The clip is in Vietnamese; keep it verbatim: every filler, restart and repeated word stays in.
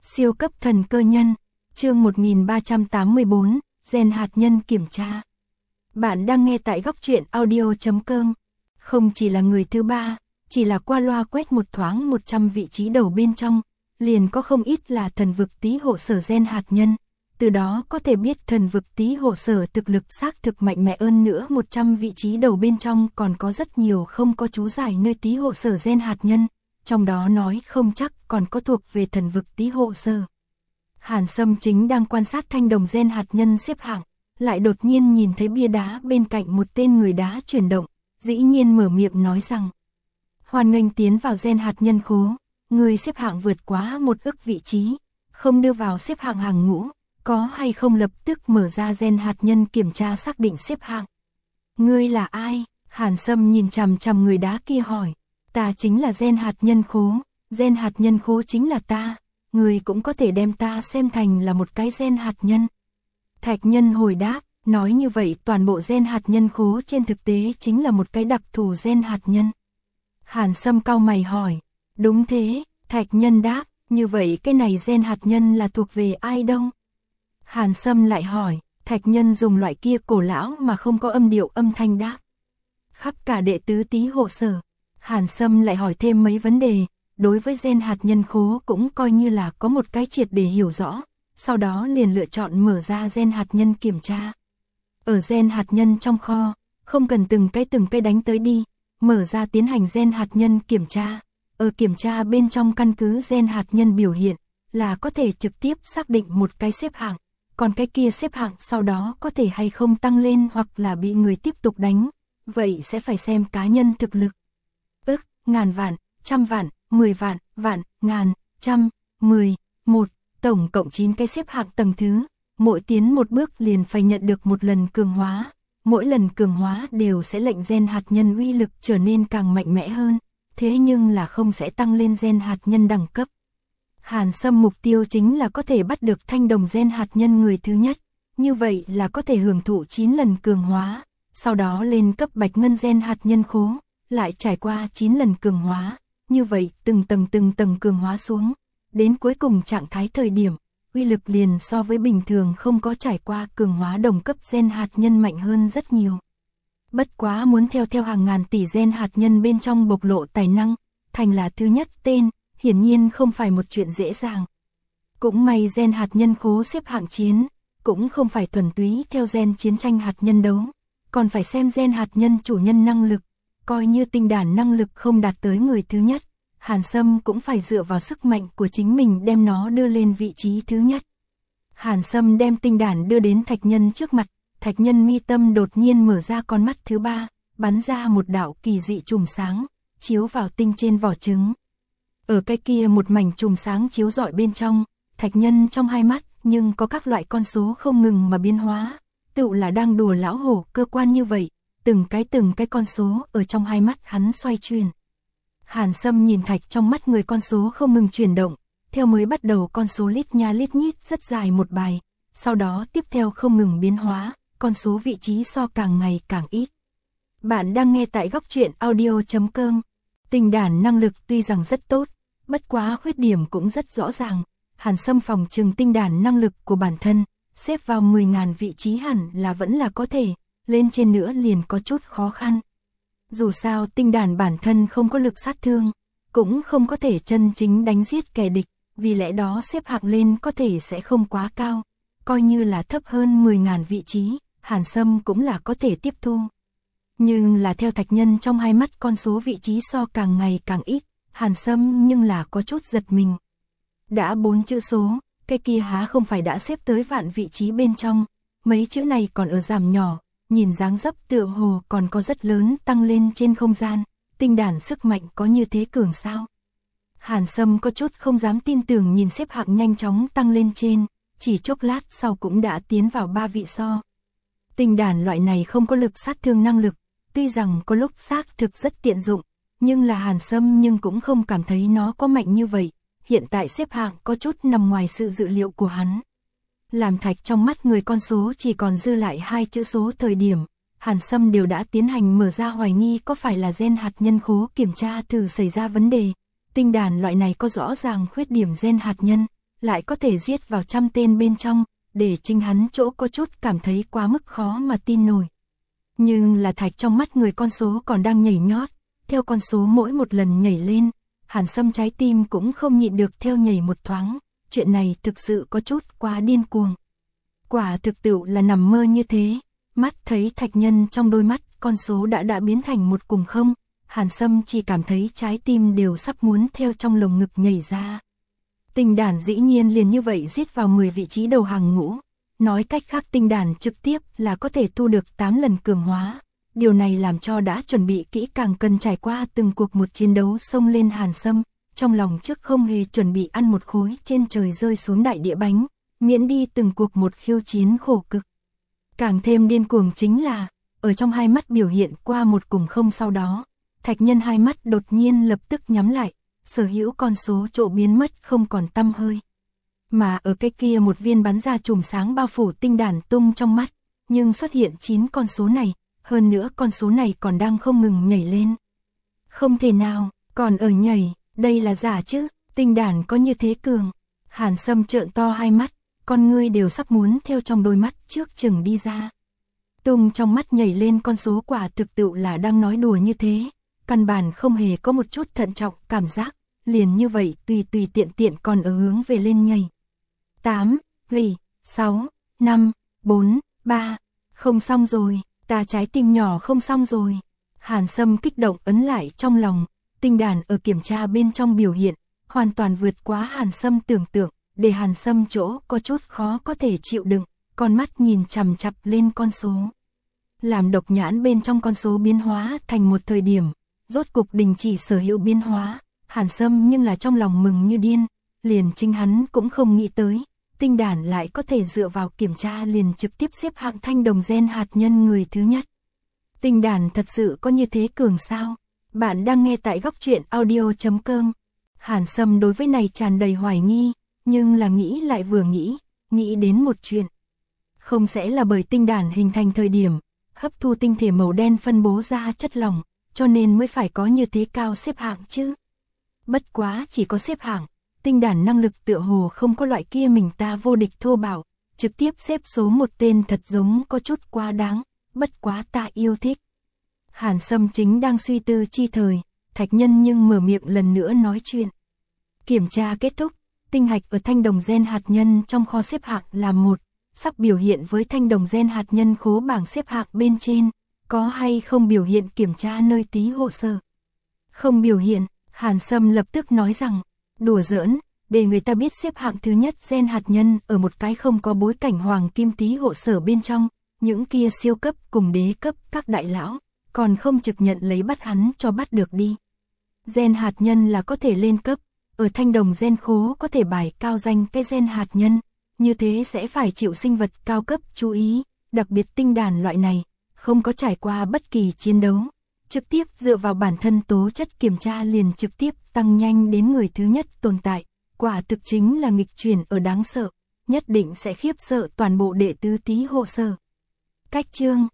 Siêu cấp thần cơ nhân, chương một nghìn ba trăm tám mươi bốn, gen hạt nhân kiểm tra. Bạn đang nghe tại góc truyện audio chấm com. Không chỉ là người thứ ba, chỉ là qua loa quét một thoáng một trăm vị trí đầu bên trong, liền có không ít là thần vực tí hộ sở gen hạt nhân. Từ đó có thể biết thần vực tí hộ sở thực lực xác thực mạnh mẽ hơn nữa. Một trăm vị trí đầu bên trong còn có rất nhiều không có chú giải nơi tí hộ sở gen hạt nhân, trong đó nói không chắc còn có thuộc về thần vực tí hộ sở. Hàn Sâm chính đang quan sát thanh đồng gen hạt nhân xếp hạng, lại đột nhiên nhìn thấy bia đá bên cạnh một tên người đá chuyển động, dĩ nhiên mở miệng nói rằng: hoan nghênh tiến vào gen hạt nhân khố, người xếp hạng vượt quá một ức vị trí, không đưa vào xếp hạng hàng ngũ, có hay không lập tức mở ra gen hạt nhân kiểm tra xác định xếp hạng. Ngươi là ai? Hàn Sâm nhìn chằm chằm người đá kia hỏi. Ta chính là gen hạt nhân khố, gen hạt nhân khố chính là ta, người cũng có thể đem ta xem thành là một cái gen hạt nhân. Thạch nhân hồi đáp, nói như vậy toàn bộ gen hạt nhân khố trên thực tế chính là một cái đặc thù gen hạt nhân. Hàn Sâm cau mày hỏi, đúng thế, Thạch nhân đáp, như vậy cái này gen hạt nhân là thuộc về ai đâu? Hàn Sâm lại hỏi, Thạch nhân dùng loại kia cổ lão mà không có âm điệu âm thanh đáp. Khắp cả đệ tứ tí hộ sở. Hàn Sâm lại hỏi thêm mấy vấn đề, đối với gen hạt nhân khố cũng coi như là có một cái triệt để hiểu rõ, sau đó liền lựa chọn mở ra gen hạt nhân kiểm tra. Ở gen hạt nhân trong kho, không cần từng cái từng cái đánh tới đi, mở ra tiến hành gen hạt nhân kiểm tra. Ở kiểm tra bên trong căn cứ gen hạt nhân biểu hiện, là có thể trực tiếp xác định một cái xếp hạng, còn cái kia xếp hạng sau đó có thể hay không tăng lên hoặc là bị người tiếp tục đánh, vậy sẽ phải xem cá nhân thực lực. Ức, ngàn vạn, trăm vạn, mười vạn, vạn, ngàn, trăm, mười, một, tổng cộng chín cái xếp hạng tầng thứ, mỗi tiến một bước liền phải nhận được một lần cường hóa, mỗi lần cường hóa đều sẽ lệnh gen hạt nhân uy lực trở nên càng mạnh mẽ hơn, thế nhưng là không sẽ tăng lên gen hạt nhân đẳng cấp. Hàn Sâm mục tiêu chính là có thể bắt được thanh đồng gen hạt nhân người thứ nhất, như vậy là có thể hưởng thụ chín lần cường hóa, sau đó lên cấp bạch ngân gen hạt nhân khố, lại trải qua chín lần cường hóa, như vậy từng tầng từng tầng cường hóa xuống, đến cuối cùng trạng thái thời điểm, uy lực liền so với bình thường không có trải qua cường hóa đồng cấp gen hạt nhân mạnh hơn rất nhiều. Bất quá muốn theo theo hàng ngàn tỷ gen hạt nhân bên trong bộc lộ tài năng, thành là thứ nhất tên, hiển nhiên không phải một chuyện dễ dàng. Cũng may gen hạt nhân khố xếp hạng chiến, cũng không phải thuần túy theo gen chiến tranh hạt nhân đấu, còn phải xem gen hạt nhân chủ nhân năng lực, coi như tinh đản năng lực không đạt tới người thứ nhất, Hàn Sâm cũng phải dựa vào sức mạnh của chính mình đem nó đưa lên vị trí thứ nhất. Hàn Sâm đem tinh đản đưa đến Thạch nhân trước mặt, Thạch nhân mi tâm đột nhiên mở ra con mắt thứ ba, bắn ra một đạo kỳ dị chùm sáng, chiếu vào tinh trên vỏ trứng. Ở cái kia một mảnh chùm sáng chiếu rọi bên trong, Thạch nhân trong hai mắt nhưng có các loại con số không ngừng mà biến hóa, tựu là đang đùa lão hổ cơ quan như vậy, từng cái từng cái con số ở trong hai mắt hắn xoay chuyển. Hàn Sâm nhìn Thạch trong mắt người con số không ngừng chuyển động, theo mới bắt đầu con số lít nha lít nhít rất dài một bài, sau đó tiếp theo không ngừng biến hóa, con số vị trí so càng ngày càng ít. Bạn đang nghe tại góc truyện audio chấm com. Tinh đản năng lực tuy rằng rất tốt, bất quá khuyết điểm cũng rất rõ ràng. Hàn Sâm phòng trừng tinh đản năng lực của bản thân, xếp vào mười nghìn vị trí hẳn là vẫn là có thể, lên trên nữa liền có chút khó khăn. Dù sao tinh đản bản thân không có lực sát thương, cũng không có thể chân chính đánh giết kẻ địch, vì lẽ đó xếp hạng lên có thể sẽ không quá cao, coi như là thấp hơn mười nghìn vị trí, Hàn Sâm cũng là có thể tiếp thu. Nhưng là theo Thạch nhân trong hai mắt con số vị trí so càng ngày càng ít, Hàn Sâm nhưng là có chút giật mình. Đã bốn chữ số, cái kia há không phải đã xếp tới vạn vị trí bên trong, mấy chữ này còn ở giảm nhỏ, nhìn dáng dấp tựa hồ còn có rất lớn tăng lên trên không gian, tinh đản sức mạnh có như thế cường sao? Hàn Sâm có chút không dám tin tưởng nhìn xếp hạng nhanh chóng tăng lên trên, chỉ chốc lát sau cũng đã tiến vào ba vị so. Tinh đản loại này không có lực sát thương năng lực, tuy rằng có lúc xác thực rất tiện dụng, nhưng là Hàn Sâm nhưng cũng không cảm thấy nó có mạnh như vậy, hiện tại xếp hạng có chút nằm ngoài sự dự liệu của hắn. Làm Thạch trong mắt người con số chỉ còn dư lại hai chữ số thời điểm, Hàn Sâm đều đã tiến hành mở ra hoài nghi có phải là gen hạt nhân khố kiểm tra thử xảy ra vấn đề. Tinh đản loại này có rõ ràng khuyết điểm gen hạt nhân, lại có thể giết vào trăm tên bên trong, để chính hắn chỗ có chút cảm thấy quá mức khó mà tin nổi. Nhưng là thạch trong mắt người con số còn đang nhảy nhót, theo con số mỗi một lần nhảy lên, Hàn Sâm trái tim cũng không nhịn được theo nhảy một thoáng, chuyện này thực sự có chút quá điên cuồng. Quả thực tựu là nằm mơ như thế, mắt thấy thạch nhân trong đôi mắt, con số đã đã biến thành một cùng không, Hàn Sâm chỉ cảm thấy trái tim đều sắp muốn theo trong lồng ngực nhảy ra. Tinh đàn dĩ nhiên liền như vậy giết vào mười vị trí đầu hàng ngũ, nói cách khác tinh đàn trực tiếp là có thể thu được tám lần cường hóa. Điều này làm cho đã chuẩn bị kỹ càng cần trải qua từng cuộc một chiến đấu xông lên Hàn Sâm, trong lòng trước không hề chuẩn bị ăn một khối trên trời rơi xuống đại địa bánh, miễn đi từng cuộc một khiêu chiến khổ cực. Càng thêm điên cuồng chính là, ở trong hai mắt biểu hiện qua một cùng không sau đó, thạch nhân hai mắt đột nhiên lập tức nhắm lại, sở hữu con số chỗ biến mất không còn tăm hơi. Mà ở cái kia một viên bắn ra chùm sáng bao phủ tinh đàn tung trong mắt, nhưng xuất hiện chín con số này, hơn nữa con số này còn đang không ngừng nhảy lên. Không thể nào, còn ở nhảy, đây là giả chứ, tinh đàn có như thế cường. Hàn Sâm trợn to hai mắt, con ngươi đều sắp muốn theo trong đôi mắt trước chừng đi ra. Tung trong mắt nhảy lên con số quả thực tựu là đang nói đùa như thế, căn bản không hề có một chút thận trọng cảm giác, liền như vậy tùy tùy tiện tiện còn ở hướng về lên nhảy. tám, bảy, sáu, năm, bốn, ba, không xong rồi, ta trái tim nhỏ không xong rồi. Hàn Sâm kích động ấn lại trong lòng, tinh đàn ở kiểm tra bên trong biểu hiện, hoàn toàn vượt quá Hàn Sâm tưởng tượng, để Hàn Sâm chỗ có chút khó có thể chịu đựng, con mắt nhìn chằm chằm lên con số. Làm độc nhãn bên trong con số biến hóa thành một thời điểm, rốt cục đình chỉ sở hữu biến hóa, Hàn Sâm nhưng là trong lòng mừng như điên, liền chính hắn cũng không nghĩ tới, tinh đàn lại có thể dựa vào kiểm tra liền trực tiếp xếp hạng thanh đồng gen hạt nhân người thứ nhất. Tinh đàn thật sự có như thế cường sao? Bạn đang nghe tại góc truyện audio chấm com. Hàn Sâm đối với này tràn đầy hoài nghi, nhưng là nghĩ lại vừa nghĩ, nghĩ đến một chuyện. Không sẽ là bởi tinh đàn hình thành thời điểm, hấp thu tinh thể màu đen phân bố ra chất lỏng, cho nên mới phải có như thế cao xếp hạng chứ. Bất quá chỉ có xếp hạng, tinh đàn năng lực tựa hồ không có loại kia mình ta vô địch thô bạo, trực tiếp xếp số một tên thật giống có chút quá đáng, bất quá ta yêu thích. Hàn Sâm chính đang suy tư chi thời, thạch nhân nhưng mở miệng lần nữa nói chuyện. Kiểm tra kết thúc, tinh hạch ở thanh đồng gen hạt nhân trong kho xếp hạng là một, sắp biểu hiện với thanh đồng gen hạt nhân khố bảng xếp hạng bên trên, có hay không biểu hiện kiểm tra nơi tí hộ sở. Không biểu hiện, Hàn Sâm lập tức nói rằng, đùa giỡn, để người ta biết xếp hạng thứ nhất gen hạt nhân ở một cái không có bối cảnh hoàng kim tí hộ sở bên trong, những kia siêu cấp cùng đế cấp các đại lão, còn không trực nhận lấy bắt hắn cho bắt được đi. Gen hạt nhân là có thể lên cấp, ở thanh đồng gen khố có thể bài cao danh cái gen hạt nhân, như thế sẽ phải chịu sinh vật cao cấp chú ý, đặc biệt tinh đàn loại này, không có trải qua bất kỳ chiến đấu, trực tiếp dựa vào bản thân tố chất kiểm tra liền trực tiếp tăng nhanh đến người thứ nhất tồn tại, quả thực chính là nghịch chuyển ở đáng sợ, nhất định sẽ khiếp sợ toàn bộ đệ tứ tí hộ sở. Cách chương